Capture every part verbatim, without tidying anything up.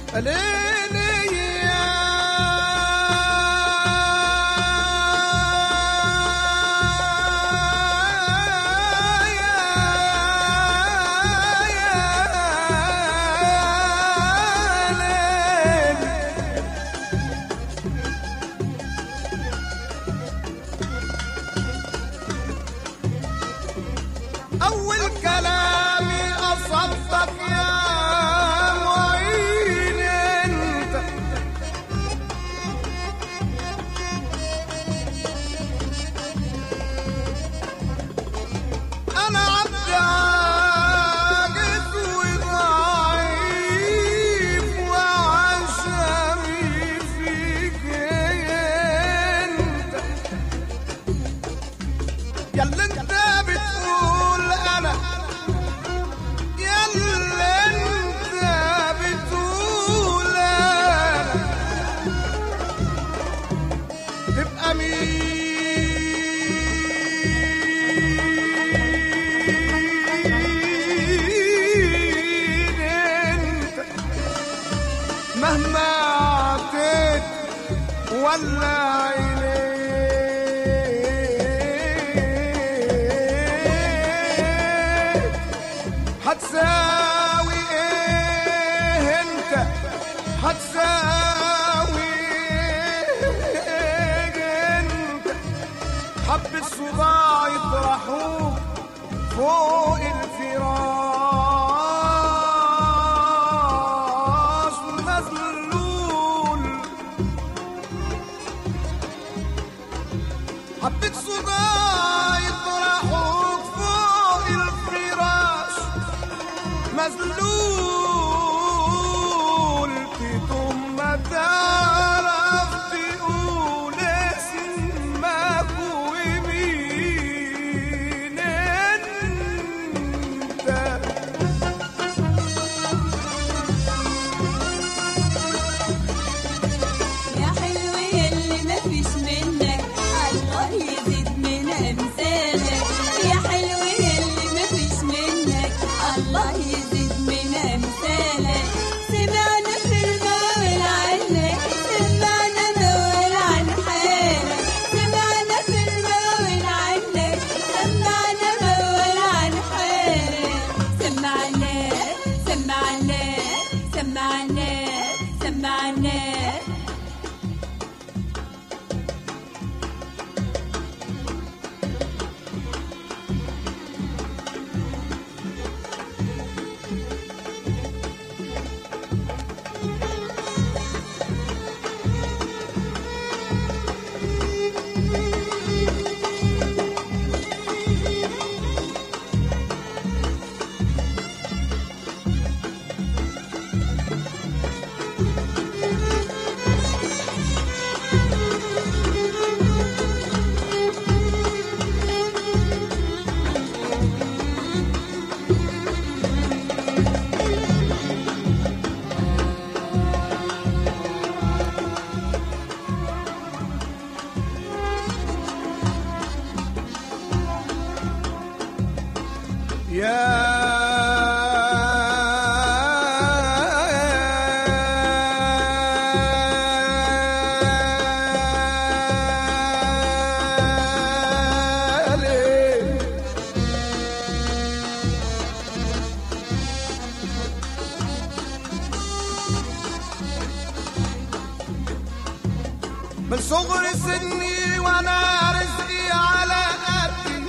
أول كلامي أصدق يا معين أنت، أنا عبد عاجز وضعيف وعشمي فيك أنت، ياللي أنت بتقول أنا، ياللي أنت بتقول أنا، تبقى مين أنت مهما عطيت ولا عينيك، هتساوي ايه انت، هتساوي ايه انت، حبة صداع يطرحوك فوق الفراش مذلول، حبة صداع يطرحوك فوق الفراش مذلول، تقوم ما تعرف تقول اسمك ومين انت. يا حلو يلي مفيش منك الله يزيد من امثالك، يا حلو يلي مفيش منك الله يزيد من امثالك، سمعنا في المول عنك، سمعنا مول عن حالك، سمعنا في المول عنك، سمعنا مول عن حالك، سمعنا سمعنا سمعنا سمعنا يا ليل من صغر سني وانا رزقي على قدي،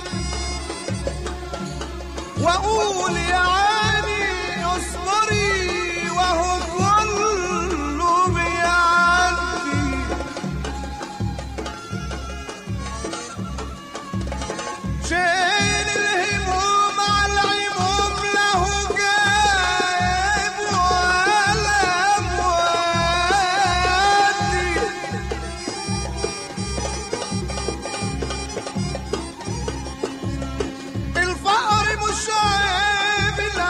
واقول يا عيني اصبري وهو كله بيعدي، شيل الهموم على العموم له جايب ولا مودي، الفقر مش عيب،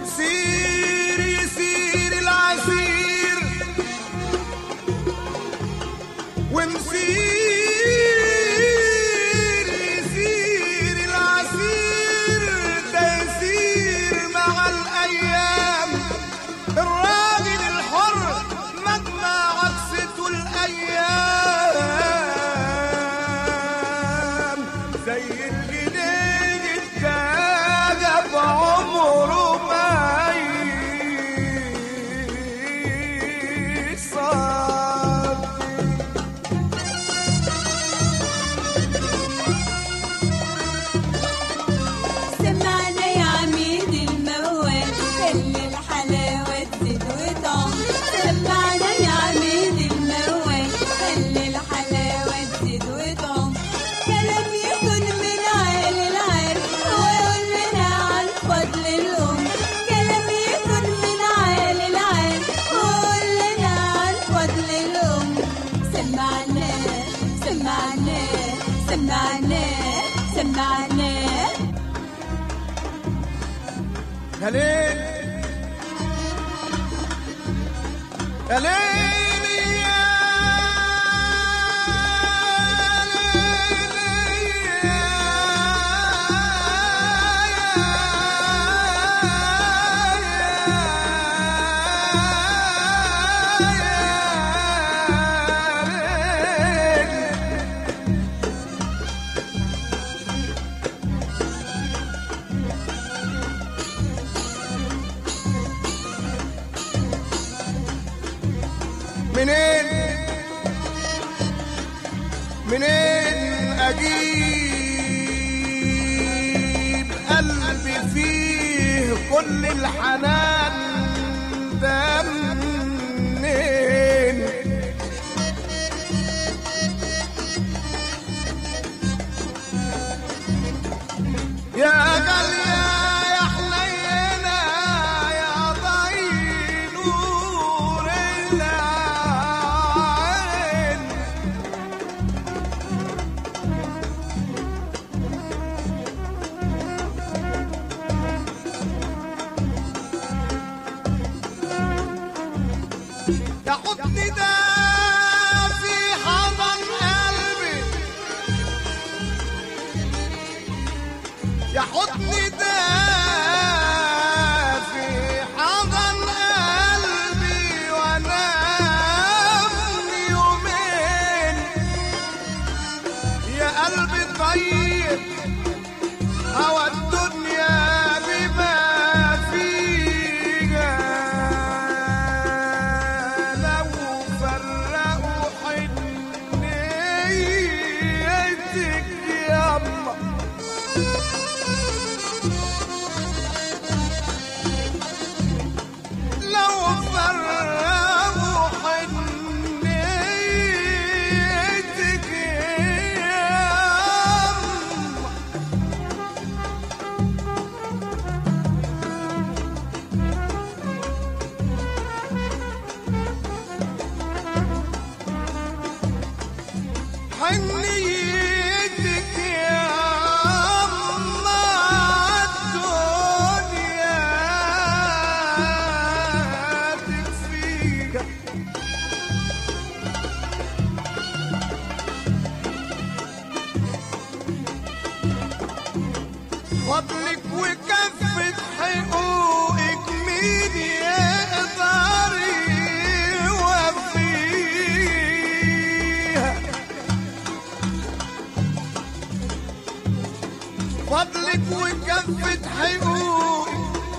ومسير يسير العسير ومسير يسير العسير ده يسير مع الأيام الراجل الحر مهما عكسته الأيام زي الجنيه التاجب عمره ما يصاب. سمعنا يا عميد الموال خلي الحلاوة تزيد وطعم. سمعنا يا عميد الموال خلي الحلاوة تزيد وطعم. كلام يكون من عالي العال ويقول لنا عن فضل الأم. كلام يكون من عالي العال ويقول لنا عن فضل الأم. سمعنا سمعنا سمعنا سمعنا يا ليل يا ليل يا منين منين اجيب قلبي فيه كل الحنان ده منين يا غالية يا حنينة يا ضي نور العين يا حضني ده في حضن قلبي يا حضني ده في حضن قلبي وانا ابني يومين يا قلبي طيب هوى الدنيا بما فيها لو فرقوا حنيتك ياما لو فرقوا حنيتك ياما حنيتك ياما الدنيا تكفيك فضلك وكفة حقوقك مين يقدر يوفيها فضلك وكفة حقوقك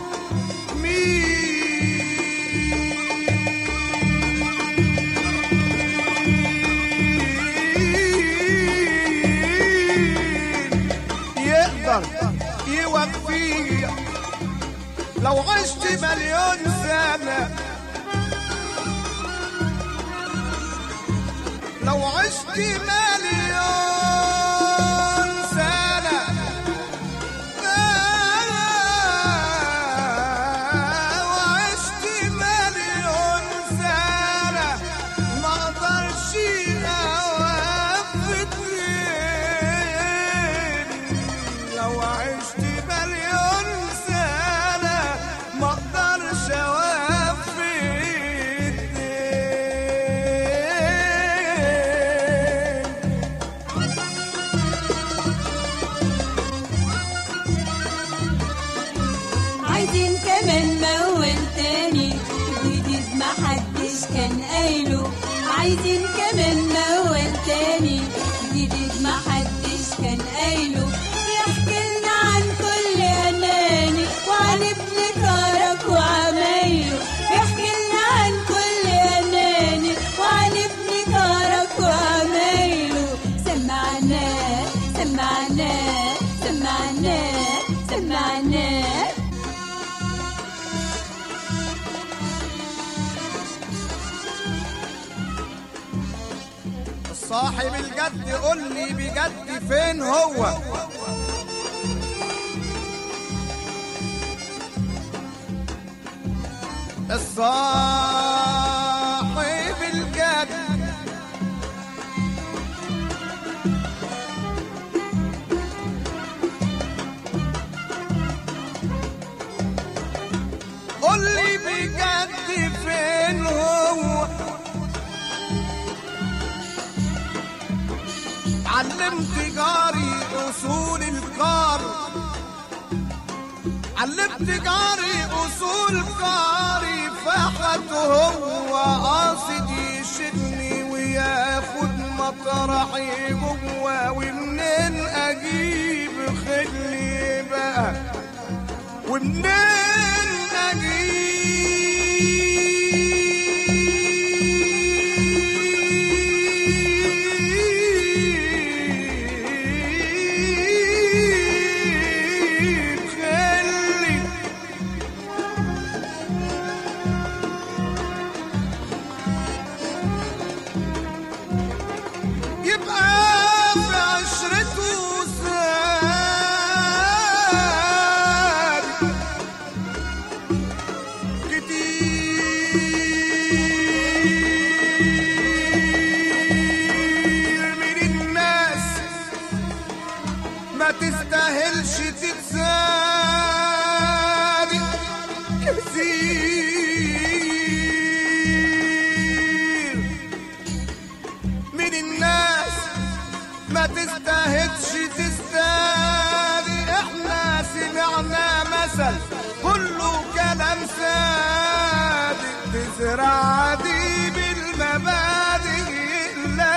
مين يقدر يوفيها لو عشت مليون سنة لو عشت مليون سنة لو عشت مليون سنة ما اقدرش اوفي اتنين لو عشت مليون سنة ما عايزين كمان موال تاني جديد محدش كان قايله. عايزين كمان موال تاني جديد محدش كان قايله. يحكي لنا عن كل أناني وعن ابن كرك وعمايله. يحكي لنا عن كل أناني وعن ابن كرك وعمايله. سمعنا سمعنا سمعنا سمعنا. صاحب الجد قول لي بجد فين هو؟ الصاحب الجد قول لي بجد فين هو؟ علمت جاري اصول الكار، علمت جاري اصول كاري، فحت هو قاصد يشدني وياخد مطرحي جوا. ومنين اجيب خلي بقى ومنين اجيب ما تستاهلش تتسادي كتير من الناس، ما تستاهلش تستادي. احنا سمعنا مثل كله كلام صادق، تزرع دي بالمبادئ لا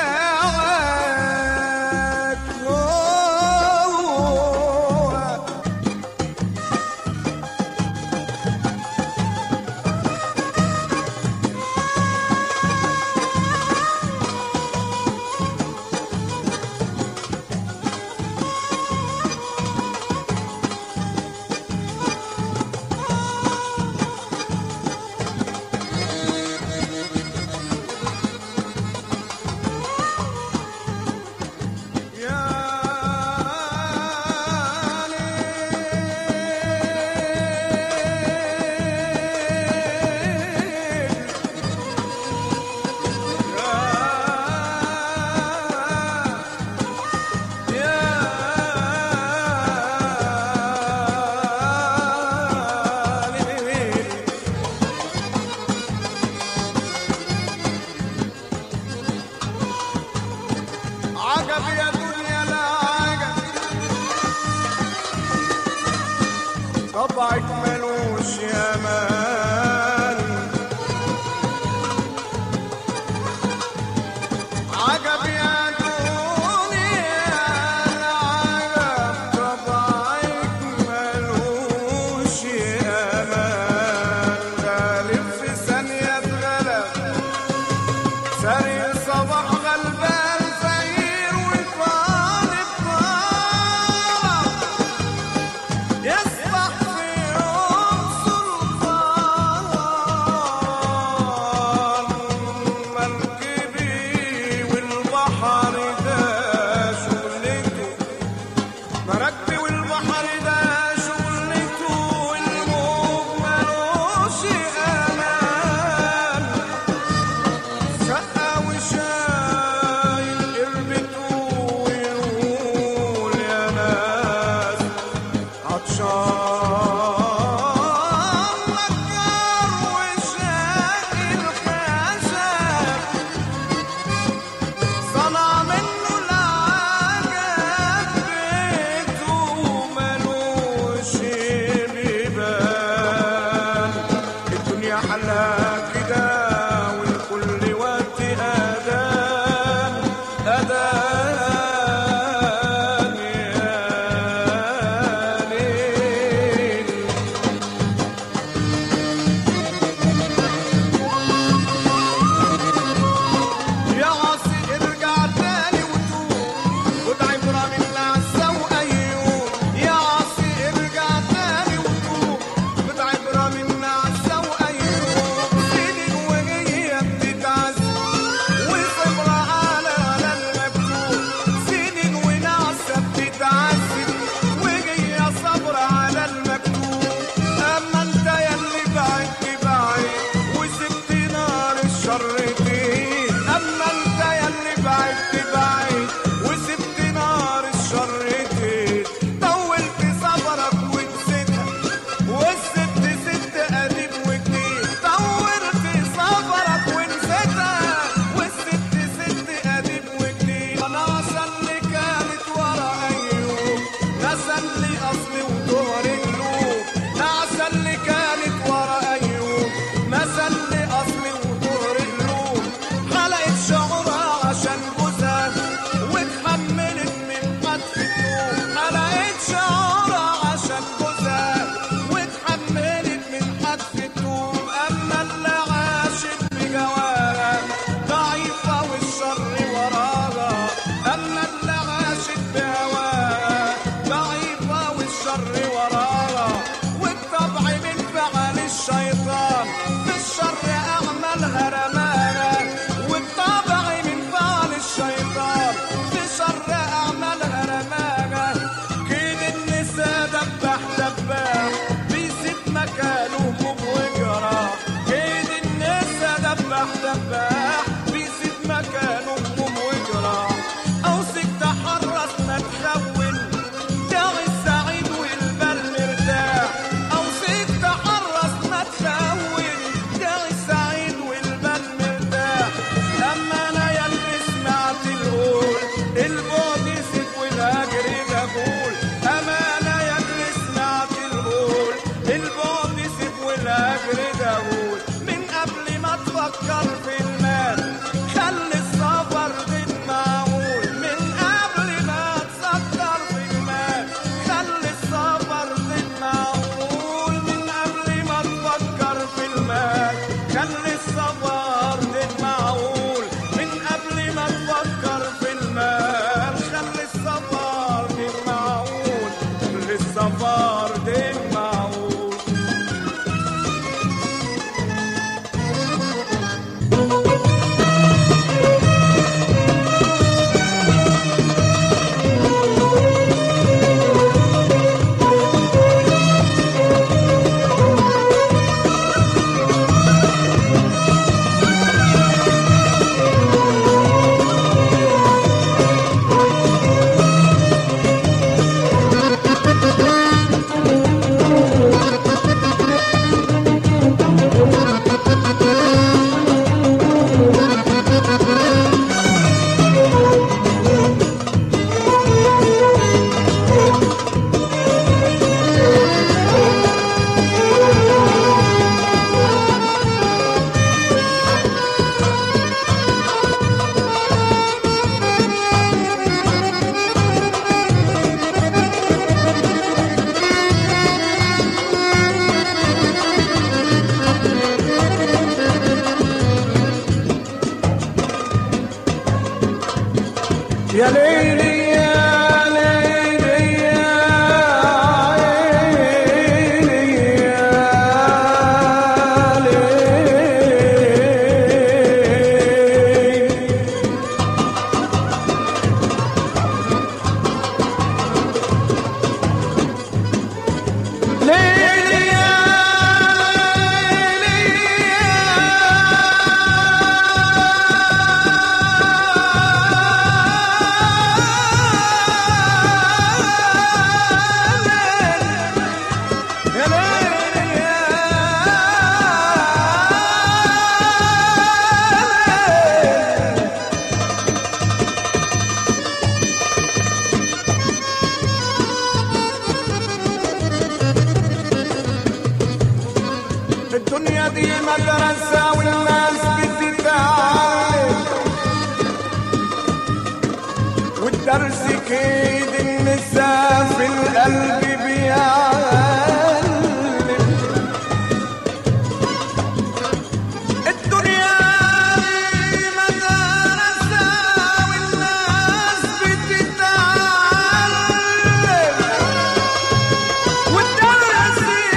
يا ليلي يا ليلي يا عيني يا ليلي ليلي يا الدنيا دي مدرسة والناس بتتعلم، والدرس كيد النساء في القلب بيعلم. الدنيا دي مدرسة والناس بتتعلم، والدرس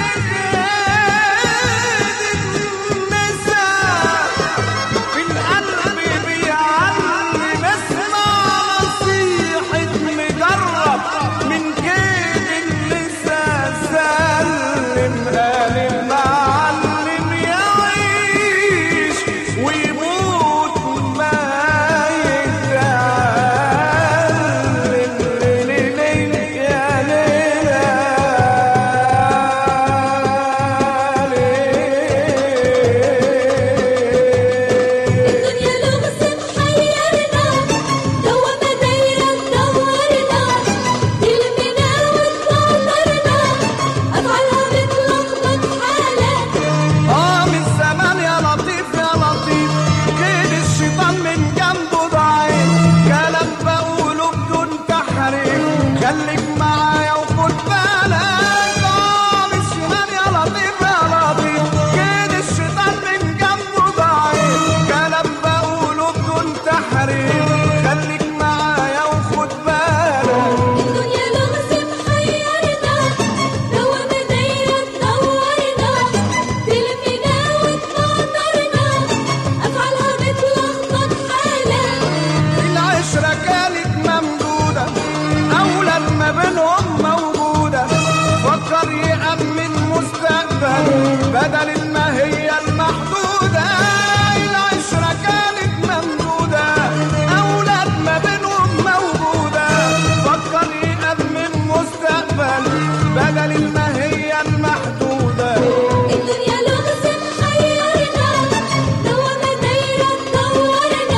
بدل ما هي المحدودة. العشرة كانت ممدودة، أولاد ما بينهم موجودة، فكر يأمن مستقبل بدل ما هي المحدودة. الدنيا لغز محيرنا، دوامة دايرة تدورنا،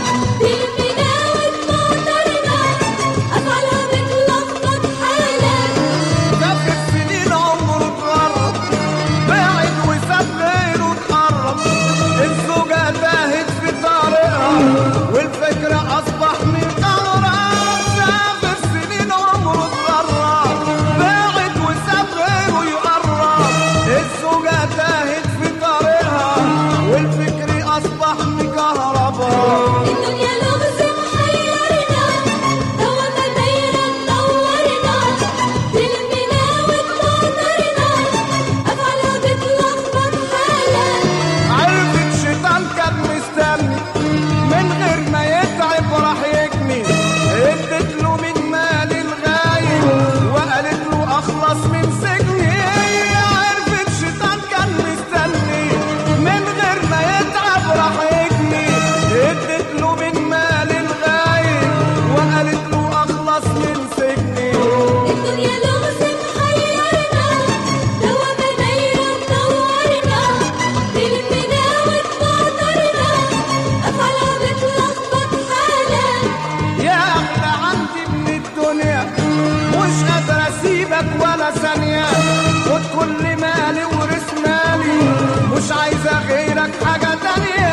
تلمنا وتمطرنا، أفعالها بتلخبط حالنا. سافر سنين عمره اتغرب، بعد وساب غيره اتقرب، الزوجة تاهت في طريقها والفكرة أصبح مكهرب. سافر سنين عمره اتغرب، بعد وساب غيره يقرب، الزوجة تاهت في طريقها والفكر أصبح مكهرب. الدنيا لغز محيرنا، دوامة دايرة تدورنا، تلمنا وتمطرنا، أفعالها بتلخبط حالنا. عرفت شيطان كان مستني من غير ما يتعب راح يجني، ادت له من مال الغايب وقالت له اخلص من سجني. عرفت شيطان كان مستني من غير ما يتعب راح يجني، ادت له من مال الغايب وقالت له اخلص من سجني. الدنيا لغز محيرنا، دوامة دايرة تدورنا، تلمنا وتمطرنا، أفعالها بتلخبط حالنا. يا اغلى عندي من الدنيا، مش قادر اسيبك ولا ثانية، خد كل مالي ورث مالي، مش عايزة غيرك حاجة تانية.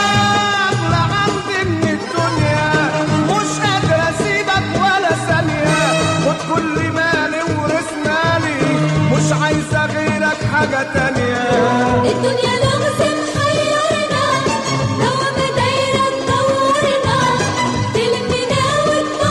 اغلى عندي من الدنيا، مش قادر اسيبك ولا ثانية، خد كل مالي ورث مالي، مش عايزة غيرك حاجة تانية. الدنيا لغز محيرنا، دوامة دايرة تدورنا، تلمنا وتمطرنا،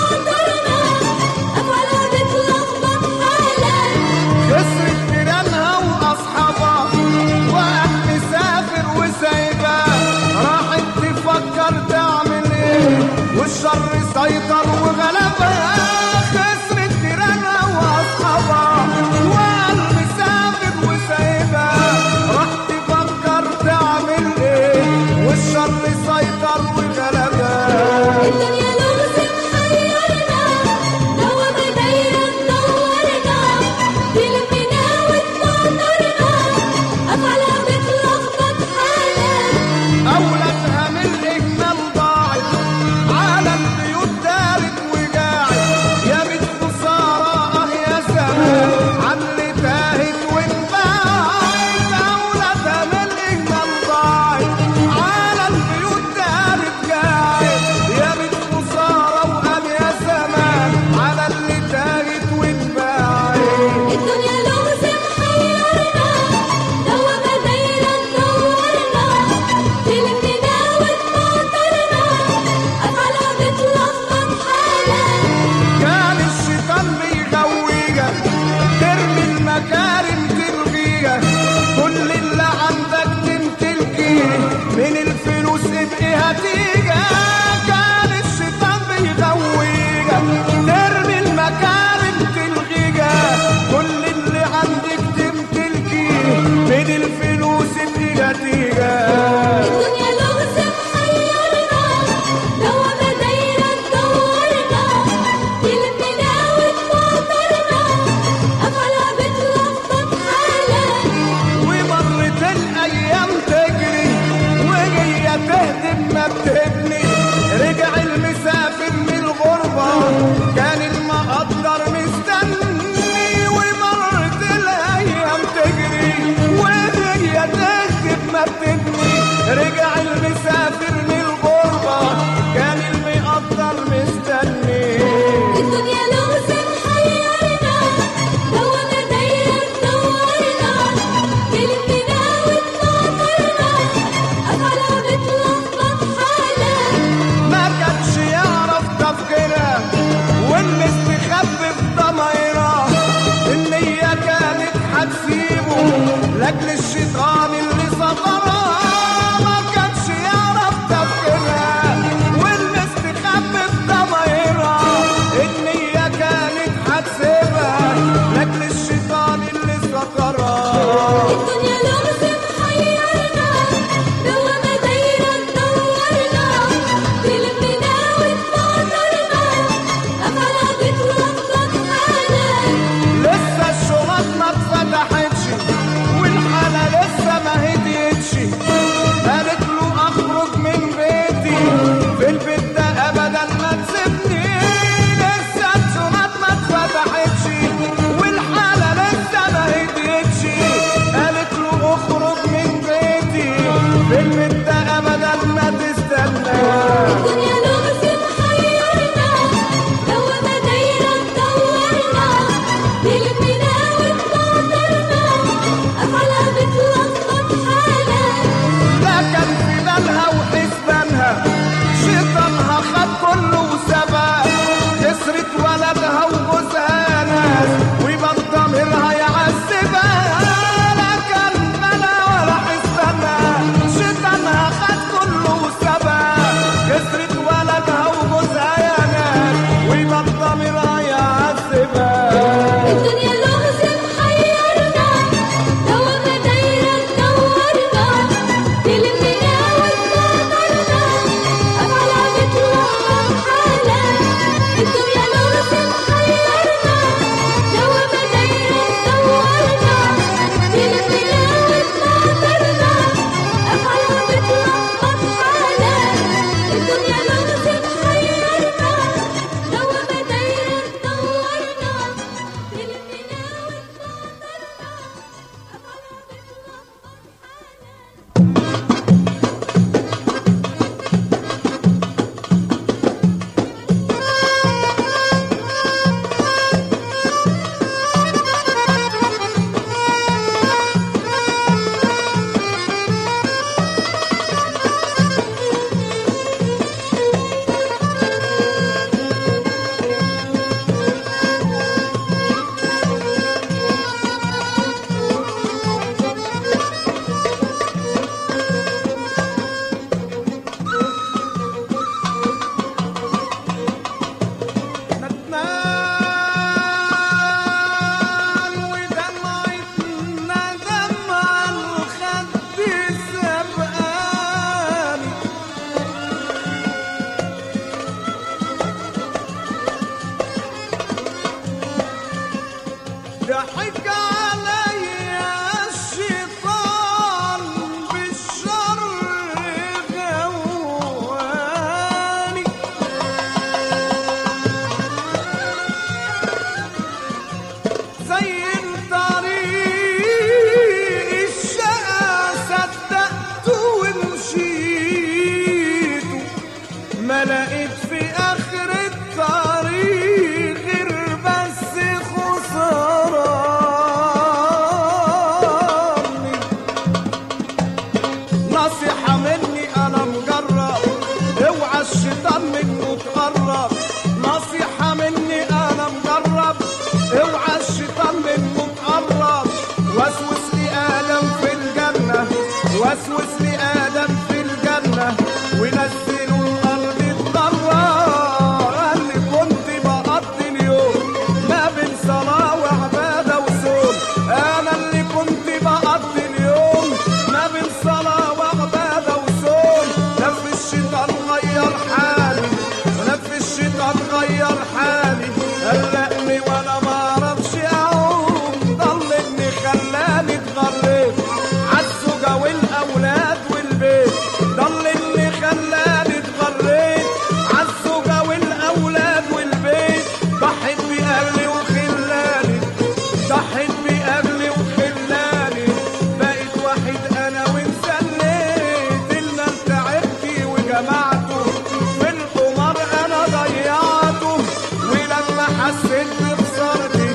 تبقي هتيجة كان الشيطان بيغويجة ترمي المكارم تلغيجة كل اللي عندك تمتلكيه من الفلوس تيجة تيجة الدنيا لغز محيرنا دوامة دايرة تدورنا تلمنا وتفاطرنا أفعالها بتلخبط حالا ومرت الأيام تجري وهي تهدم ما بتبني رجع المسافر من الغربة كان المقدر مستني ومرت الأيام تجري وهي تهدم ما بتبني رجع المسافر من الغربة كان المقدر مستني الدنيا لغز محيرنا دوامة دايرة تدورنا تلمنا وتفاطرنا أفعالها بتلخبط حالا ما كانش يعرف تفكيرها والمستخبي في ضمايرها ان هي كانت هتسيبه لاجل الشيطان اللي سطرها ما كانش يعرف تفكيرها والمستخبي في ضمايرها ان هي كانت هتسيبها لاجل الشيطان اللي سطرها الدنيا لغز محيرنا دوامة دايرة تدورنا تلمنا وتفاطرنا أفعالها بتلخبط حالا لسه الشغل ما اتفتحتش والحالة لسه ما هديتش قالت له اخرج من بيتي في البيت ده ابدا ما تسيبني لسه الشغل ما اتفتحتش والحالة لسه ما هديتش قالت له اخرج من بيتي في البيت ده ابدا ما تستنى الدنيا لغز محيرنا دوامة دايرة تدورنا تلمنا وتفاطرنا أفعالها بتلخبط حالا لا كان في بالها وحسبانها شيطانها خد كله وسابها خسرت ولدها وجوزها ناس ويبقى ضميرها يعذبها لا كان بالها ولا حسبانها شيطانها خد كله وسابها خسرت ولدها وجوزها يا ناس ويبقى ضميرها يعذبها الدنيا لغز محيرنا دوامة دايرة تدورنا تلمنا وتفاطرنا أفعالها بتلخبط حالا الدنيا لغز محيرنا دوامة دايرة تدورنا تلمنا وتفاطرنا أفعالها بتلخبط حالا الدنيا لغز محيرنا دوامة دايرة تدورنا تلمنا ندمان ودمعة ندم على الخد سبقاني ضحك عليا الشيطان بالشر غواني زي طريق الشقا صدقت ومشيت ما لقيت في اخر الطريق غير بس خسراني نصيحة مني انا مجرب اوعى الشيطان منه تقرب نصيحة مني انا مجرب اوعى الشيطان منه تقرب وسوس لي ادم في الجنة وسوس لي ادم في الجنة ونزلوا الارض الضرار. قال لي كنت بقضي اليوم ما بين صلاه وعباده وصوم، انا اللي كنت بقضي اليوم ما بين صلاه وعباده وصوم. لف الشيطان غير حالي، لف الشيطان غير حالي، قلقني وانا ما اعرفش اعوم، ضلني خلاني اتغريت عالزوجه والاولاد والبيت، ضلني خلاني اتغريت عالزوجه والاولاد والبيت. ضحيت باهلي وخلاني، ضحيت باهلي وخلاني، بقيت واحد انا وانسليت. المال تعبتي وجمعته والقمر انا ضيعته، ولما حسيت بخسارتي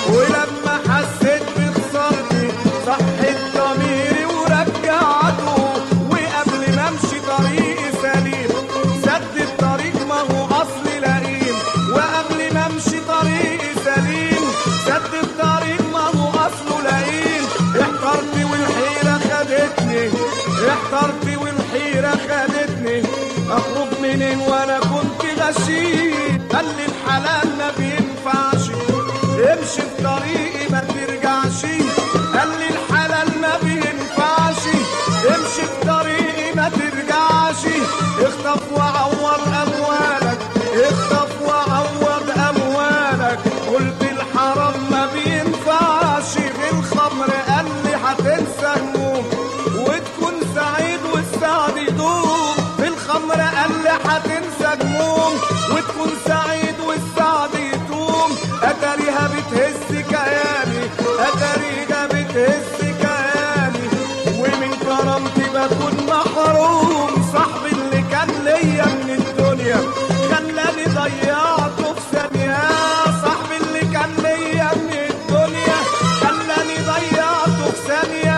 ولما حسيت بخسارتي صحيت ضميري ورجعته. وقبل ما امشي طريقي سليم سد الطريق ما هو اصل لئيم، وقبل ما امشي طريقي سليم سد الطريق ما هو اصله لئيم. احترت والحيرة خدتني، احترت والحيرة خدتني، اخرج منين وانا كنت غشيم. قال لي الحلال ما بينفعش، امشي في طريقي ما ترجعش. قال لي الحلال ما بينفعش، امشي في طريقي ما ترجعش. اخطف وعور اموالك، اخطف وعور اموالك. قلت الحرام ما بينفعش، بالخمر قال لي هتنسى هموم وتكون سعيد والسعد يدوم. بالخمر قال لي هتنسى هموم وتكون سعيد والسعد يدوم. اتاريها بتهز كياني، اتاريها بتهز كياني، ومن كرامتي بكون محروم. صاحبي اللي كان ليا من الدنيا خلاني ضيعته في ثانية، صاحبي اللي كان ليا من الدنيا خلاني ضيعته في ثانية.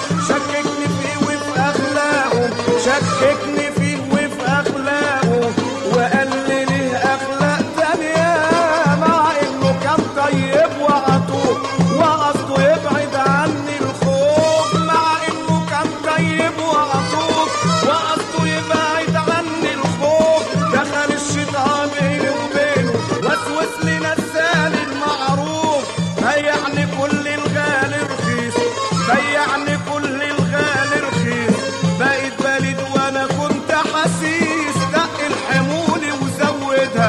شككني فيه وفي أخلاقه، شككني فيه وفي أخلاقه، وقال لي ليه أخلاق تانية مع إنه كان طيب وعطوه وقصده يبعد عني الخوف. مع إنه كان طيب وعطوه وقصده يبعد عني الخوف. دخل الشيطان بيني وبينه وسوس لي نساني المعروف. بيعني كل الغالي رخيص، بيعني كل الغالي رخيص. بقيت بلد وانا كنت حسيس، دق الحمولي وزودها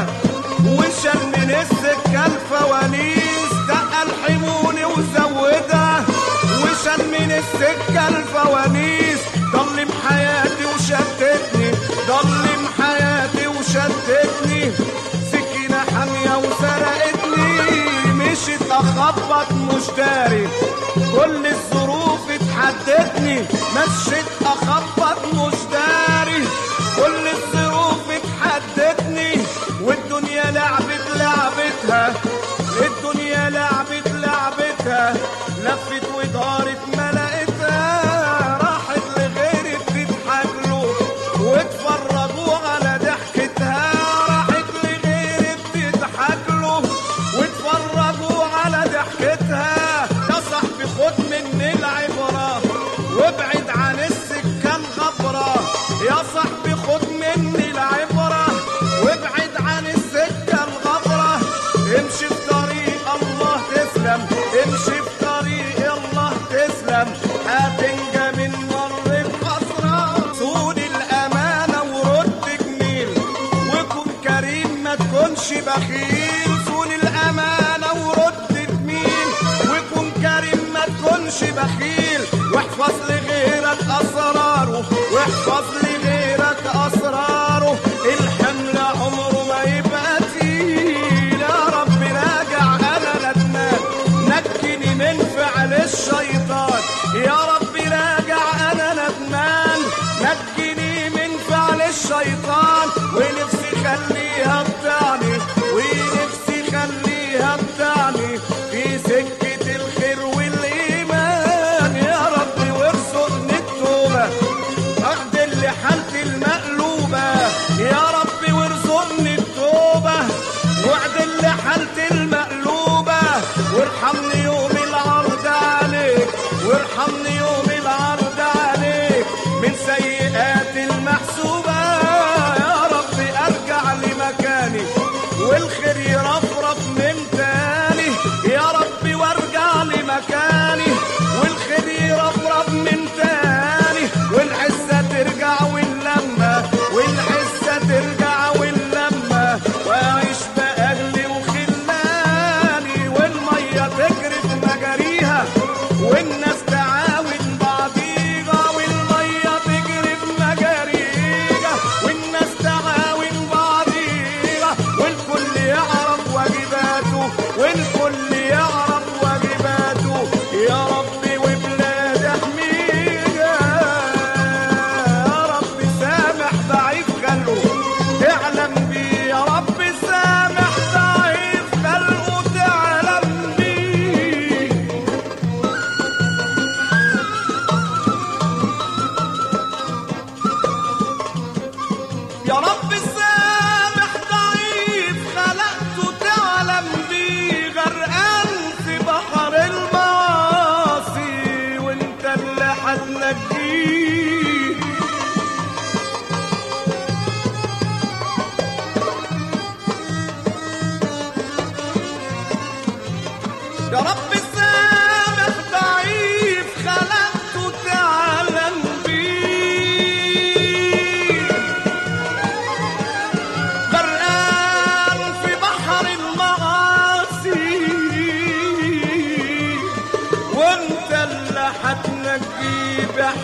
وشال من السكه الفوانيس. دق الحمولي وزودها وشال من السكه الفوانيس. ضلم حياتي وشتتني، ضلم حياتي وشتتني، سكينه حاميه وسرقتني. مشيت اخبط مش داري كل الظروف اتحدتني، مشيت اخبط مش داري كل الظروف اتحدتني. والدنيا لعبت لعبتها، الدنيا لعبت لعبتها، لفت ودارت ما لقيتها. راحت لغيري بتضحك له واتفرجوا على ضحكتها، راحت لغيري بتضحك له واتفرجوا على ضحكتها. يا صاحبي خد مني العبرة وابعد عن السكة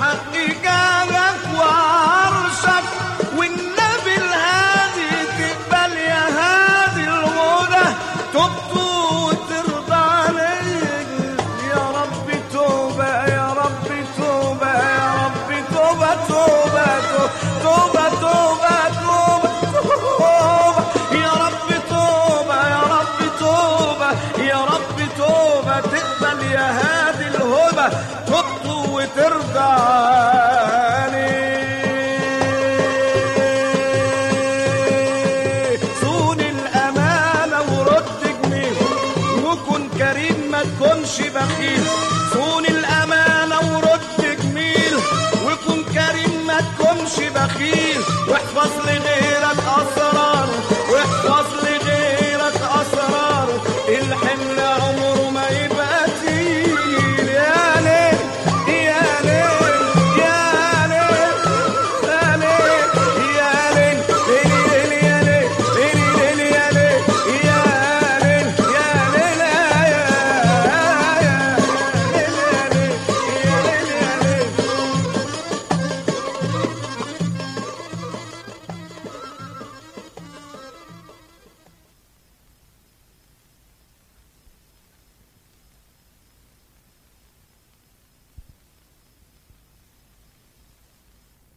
الحق جابك